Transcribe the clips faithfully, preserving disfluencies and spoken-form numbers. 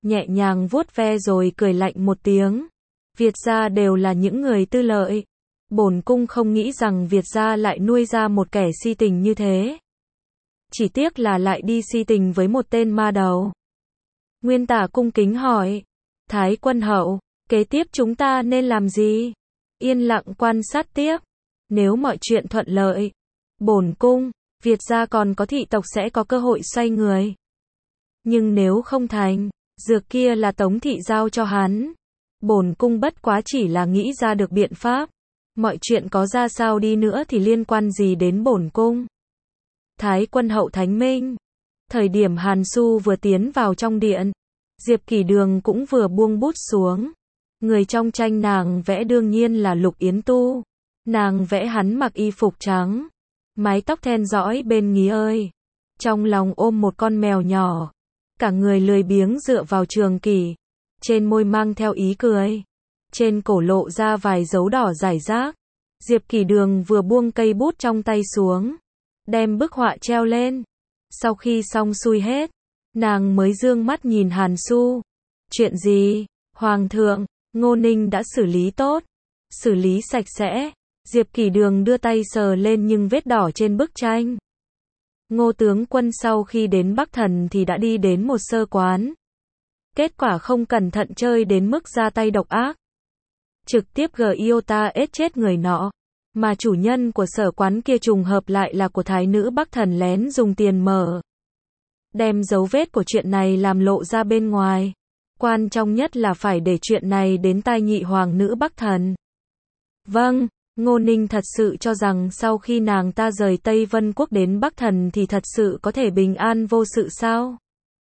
nhẹ nhàng vuốt ve rồi cười lạnh một tiếng. Việt gia đều là những người tư lợi. Bổn cung không nghĩ rằng Việt gia lại nuôi ra một kẻ si tình như thế. Chỉ tiếc là lại đi si tình với một tên ma đầu. Nguyên Tả cung kính hỏi. Thái quân hậu, kế tiếp chúng ta nên làm gì? Yên lặng quan sát tiếp. Nếu mọi chuyện thuận lợi, bổn cung, Việt gia còn có thị tộc sẽ có cơ hội xoay người. Nhưng nếu không thành, dược kia là Tống thị giao cho hắn. Bổn cung bất quá chỉ là nghĩ ra được biện pháp. Mọi chuyện có ra sao đi nữa thì liên quan gì đến bổn cung? Thái quân hậu thánh minh. Thời điểm Hàn Xu vừa tiến vào trong điện, Diệp Kỷ Đường cũng vừa buông bút xuống. Người trong tranh nàng vẽ đương nhiên là Lục Yến Tu. Nàng vẽ hắn mặc y phục trắng, mái tóc then dõi bên nghí ơi. Trong lòng ôm một con mèo nhỏ, cả người lười biếng dựa vào trường kỷ, trên môi mang theo ý cười, trên cổ lộ ra vài dấu đỏ rải rác. Diệp Kỷ Đường vừa buông cây bút trong tay xuống, đem bức họa treo lên. Sau khi xong xuôi hết, nàng mới dương mắt nhìn Hàn Xu. Chuyện gì? Hoàng thượng, Ngô Ninh đã xử lý tốt, xử lý sạch sẽ. Diệp Kỷ Đường đưa tay sờ lên những vết đỏ trên bức tranh. Ngô tướng quân sau khi đến Bắc Thần thì đã đi đến một sơ quán. Kết quả không cẩn thận chơi đến mức ra tay độc ác. Trực tiếp gờ iota ết chết người nọ. Mà chủ nhân của sở quán kia trùng hợp lại là của thái nữ Bắc Thần lén dùng tiền mở. Đem dấu vết của chuyện này làm lộ ra bên ngoài. Quan trọng nhất là phải để chuyện này đến tai nhị hoàng nữ Bắc Thần. Vâng, Ngô Ninh thật sự cho rằng sau khi nàng ta rời Tây Vân Quốc đến Bắc Thần thì thật sự có thể bình an vô sự sao?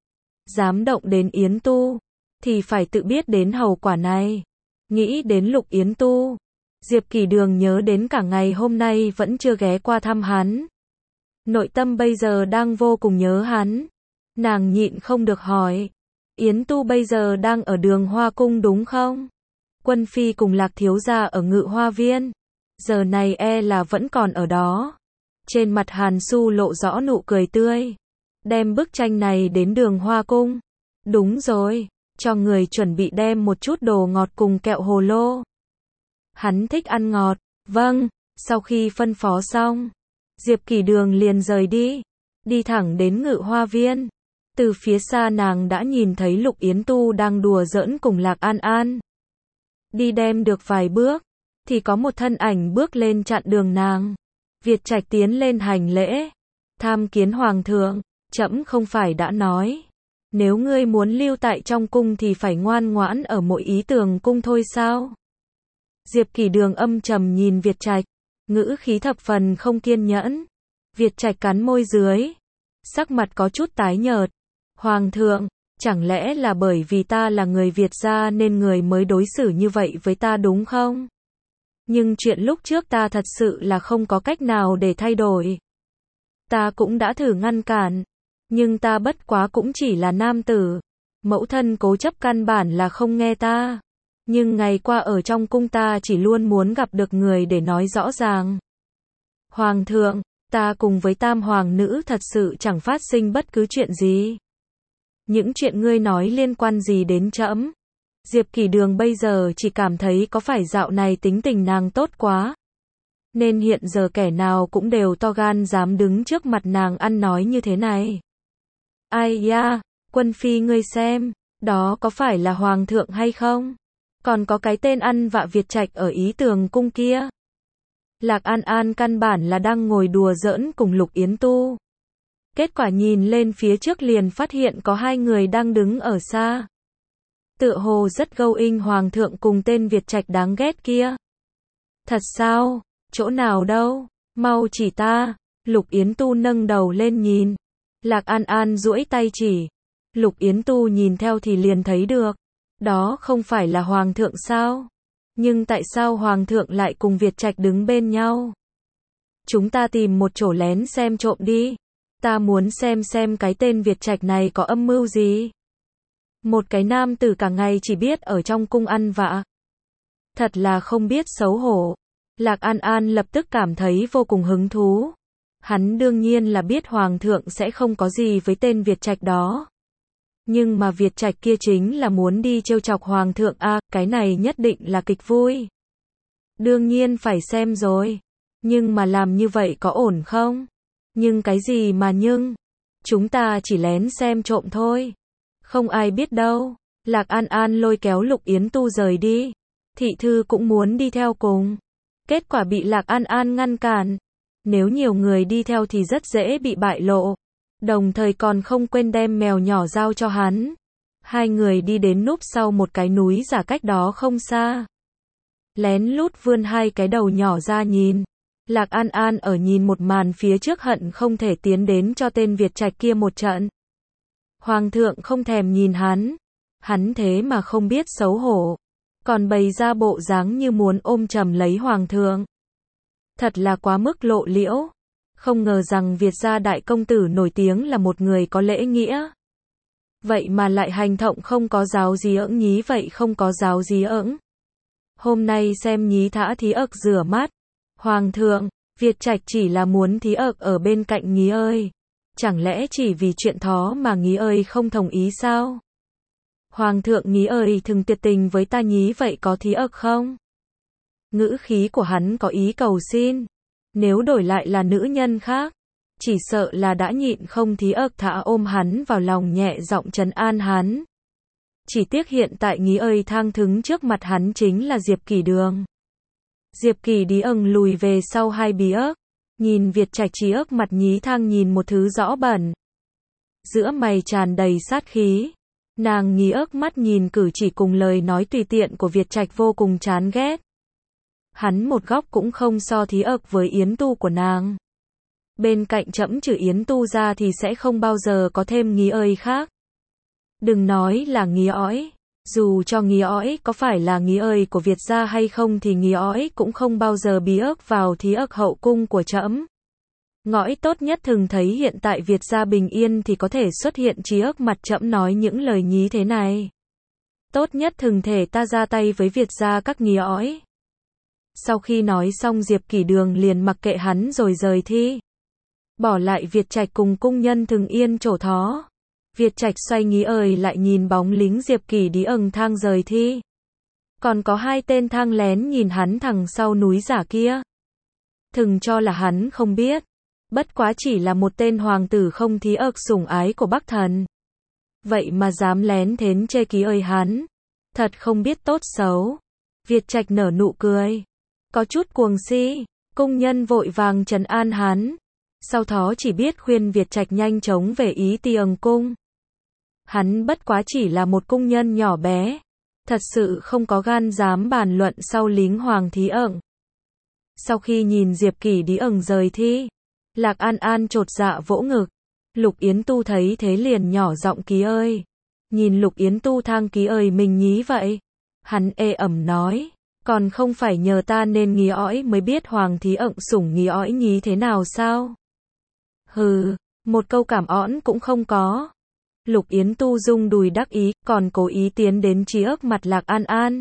Dám động đến Yến Tu, thì phải tự biết đến hậu quả này. Nghĩ đến Lục Yến Tu, Diệp Kỷ Đường nhớ đến cả ngày hôm nay vẫn chưa ghé qua thăm hắn. Nội tâm bây giờ đang vô cùng nhớ hắn. Nàng nhịn không được hỏi. Yến Tu bây giờ đang ở Đường Hoa Cung đúng không? Quân phi cùng Lạc thiếu gia ở Ngự Hoa Viên. Giờ này e là vẫn còn ở đó. Trên mặt Hàn Xu lộ rõ nụ cười tươi. Đem bức tranh này đến Đường Hoa Cung. Đúng rồi, cho người chuẩn bị đem một chút đồ ngọt cùng kẹo hồ lô. Hắn thích ăn ngọt. Vâng, sau khi phân phó xong, Diệp Kỷ Đường liền rời đi. Đi thẳng đến Ngự Hoa Viên. Từ phía xa nàng đã nhìn thấy Lục Yến Tu đang đùa giỡn cùng Lạc An An. Đi đem được vài bước, thì có một thân ảnh bước lên chặn đường nàng. Việt Trạch tiến lên hành lễ. Tham kiến hoàng thượng, trẫm không phải đã nói. Nếu ngươi muốn lưu tại trong cung thì phải ngoan ngoãn ở mỗi ý tưởng cung thôi sao? Diệp Kỷ Đường âm trầm nhìn Việt Trạch, ngữ khí thập phần không kiên nhẫn. Việt Trạch cắn môi dưới, sắc mặt có chút tái nhợt. Hoàng thượng, chẳng lẽ là bởi vì ta là người Việt gia nên người mới đối xử như vậy với ta đúng không? Nhưng chuyện lúc trước ta thật sự là không có cách nào để thay đổi. Ta cũng đã thử ngăn cản, nhưng ta bất quá cũng chỉ là nam tử. Mẫu thân cố chấp căn bản là không nghe ta. Nhưng ngày qua ở trong cung ta chỉ luôn muốn gặp được người để nói rõ ràng. Hoàng thượng, ta cùng với tam hoàng nữ thật sự chẳng phát sinh bất cứ chuyện gì. Những chuyện ngươi nói liên quan gì đến trẫm? Diệp Kỷ Đường bây giờ chỉ cảm thấy có phải dạo này tính tình nàng tốt quá. Nên hiện giờ kẻ nào cũng đều to gan dám đứng trước mặt nàng ăn nói như thế này. Ai da, quân phi ngươi xem, đó có phải là hoàng thượng hay không? Còn có cái tên ăn vạ Việt Trạch ở ý tường cung kia. Lạc An An căn bản là đang ngồi đùa giỡn cùng Lục Yến Tu. Kết quả nhìn lên phía trước liền phát hiện có hai người đang đứng ở xa. Tựa hồ rất gâu inh hoàng thượng cùng tên Việt Trạch đáng ghét kia. Thật sao? Chỗ nào đâu? Mau chỉ ta. Lục Yến Tu nâng đầu lên nhìn. Lạc An An duỗi tay chỉ. Lục Yến Tu nhìn theo thì liền thấy được. Đó không phải là hoàng thượng sao? Nhưng tại sao hoàng thượng lại cùng Việt Trạch đứng bên nhau? Chúng ta tìm một chỗ lén xem trộm đi. Ta muốn xem xem cái tên Việt Trạch này có âm mưu gì. Một cái nam tử cả ngày chỉ biết ở trong cung ăn vạ. Thật là không biết xấu hổ. Lạc An An lập tức cảm thấy vô cùng hứng thú. Hắn đương nhiên là biết hoàng thượng sẽ không có gì với tên Việt Trạch đó. Nhưng mà Việt Trạch kia chính là muốn đi trêu chọc Hoàng thượng a, cái này nhất định là kịch vui. Đương nhiên phải xem rồi. Nhưng mà làm như vậy có ổn không? Nhưng cái gì mà nhưng? Chúng ta chỉ lén xem trộm thôi. Không ai biết đâu. Lạc An An lôi kéo Lục Yến Tu rời đi. Thị thư cũng muốn đi theo cùng. Kết quả bị Lạc An An ngăn cản. Nếu nhiều người đi theo thì rất dễ bị bại lộ. Đồng thời còn không quên đem mèo nhỏ giao cho hắn. Hai người đi đến núp sau một cái núi giả cách đó không xa. Lén lút vươn hai cái đầu nhỏ ra nhìn. Lạc An An ở nhìn một màn phía trước hận không thể tiến đến cho tên Việt Trạch kia một trận. Hoàng thượng không thèm nhìn hắn. Hắn thế mà không biết xấu hổ. Còn bày ra bộ dáng như muốn ôm chầm lấy Hoàng thượng. Thật là quá mức lộ liễu. Không ngờ rằng Việt gia đại công tử nổi tiếng là một người có lễ nghĩa. Vậy mà lại hành động không có giáo dí ỡng nhí vậy không có giáo dí ỡng. Hôm nay xem nhí thả thí ức rửa mắt. Hoàng thượng, Việt Trạch chỉ là muốn thí ức ở bên cạnh nhí ơi. Chẳng lẽ chỉ vì chuyện đó mà nhí ơi không đồng ý sao? Hoàng thượng nhí ơi thường tuyệt tình với ta nhí vậy có thí ức không? Ngữ khí của hắn có ý cầu xin. Nếu đổi lại là nữ nhân khác, chỉ sợ là đã nhịn không thí ức thả ôm hắn vào lòng nhẹ giọng trấn an hắn. Chỉ tiếc hiện tại nhí ơi thang thứng trước mặt hắn chính là Diệp Kỷ Đường. Diệp Kỷ đi âng lùi về sau hai bí ức. Nhìn Việt Trạch trí ức mặt nhí thang nhìn một thứ rõ bẩn. Giữa mày tràn đầy sát khí. Nàng nhí ức mắt nhìn cử chỉ cùng lời nói tùy tiện của Việt Trạch vô cùng chán ghét. Hắn một góc cũng không so thí ức với Yến Tu của nàng. Bên cạnh trẫm trừ Yến Tu ra thì sẽ không bao giờ có thêm nhí ơi khác. Đừng nói là nhí ói. Dù cho nhí ói có phải là nhí ơi của Việt gia hay không thì nhí ói cũng không bao giờ bí ức vào thí ức hậu cung của trẫm. Ngõi tốt nhất thường thấy hiện tại Việt gia bình yên thì có thể xuất hiện trí ức mặt trẫm nói những lời nhí thế này. Tốt nhất thường thể ta ra tay với Việt gia các nhí ói. Sau khi nói xong Diệp Kỷ Đường liền mặc kệ hắn rồi rời thi. Bỏ lại Việt Trạch cùng cung nhân thường yên chỗ thó. Việt Trạch xoay nhí ơi lại nhìn bóng lính Diệp Kỷ đi ầng thang rời thi. Còn có hai tên thang lén nhìn hắn thằng sau núi giả kia. Thừng cho là hắn không biết. Bất quá chỉ là một tên hoàng tử không thí ức sủng ái của Bắc Thần. Vậy mà dám lén thến chê ký ơi hắn. Thật không biết tốt xấu. Việt Trạch nở nụ cười. Có chút cuồng si. Cung nhân vội vàng trấn an hắn. Sau đó chỉ biết khuyên Việt Trạch nhanh chóng về Ý Tiềng cung. Hắn bất quá chỉ là một cung nhân nhỏ bé. Thật sự không có gan dám bàn luận sau lính hoàng thí ẩn. Sau khi nhìn Diệp Kỷ đi ẩn rời thi. Lạc An An chột dạ vỗ ngực. Lục Yến Tu thấy thế liền nhỏ giọng ký ơi. Nhìn Lục Yến Tu thang ký ơi mình nhí vậy. Hắn ê ẩm nói. Còn không phải nhờ ta nên nhí ói mới biết hoàng thí ẩn sủng nhí ói nhí thế nào sao? Hừ, một câu cảm õn cũng không có. Lục Yến Tu rung đùi đắc ý, còn cố ý tiến đến trí ức mặt Lạc An An.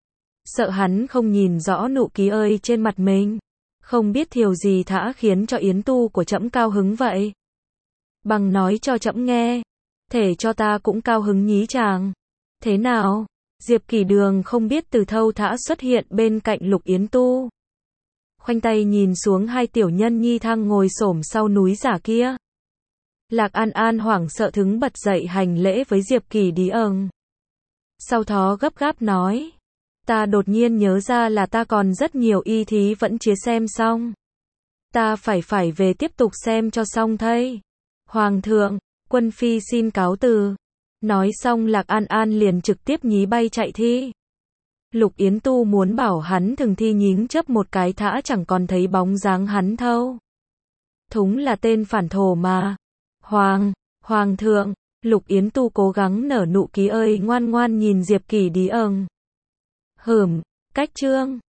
Sợ hắn không nhìn rõ nụ ký ơi trên mặt mình. Không biết thiều gì thả khiến cho Yến Tu của trẫm cao hứng vậy. Bằng nói cho trẫm nghe. Thể cho ta cũng cao hứng nhí chàng. Thế nào? Diệp Kỷ Đường không biết từ thâu thả xuất hiện bên cạnh Lục Yến Tu. Khoanh tay nhìn xuống hai tiểu nhân nhi thang ngồi xổm sau núi giả kia. Lạc An An hoảng sợ thứng bật dậy hành lễ với Diệp Kỷ đi âng. Sau đó gấp gáp nói. Ta đột nhiên nhớ ra là ta còn rất nhiều y thí vẫn chưa xem xong. Ta phải phải về tiếp tục xem cho xong thây. Hoàng thượng, quân phi xin cáo từ. Nói xong Lạc An An liền trực tiếp nhí bay chạy thi. Lục Yến Tu muốn bảo hắn thường thi nhính chớp một cái thả chẳng còn thấy bóng dáng hắn thâu. Thúng là tên phản thổ mà. Hoàng, Hoàng thượng, Lục Yến Tu cố gắng nở nụ ký ơi ngoan ngoan nhìn Diệp Kỷ đi âng. Hửm, cách trương.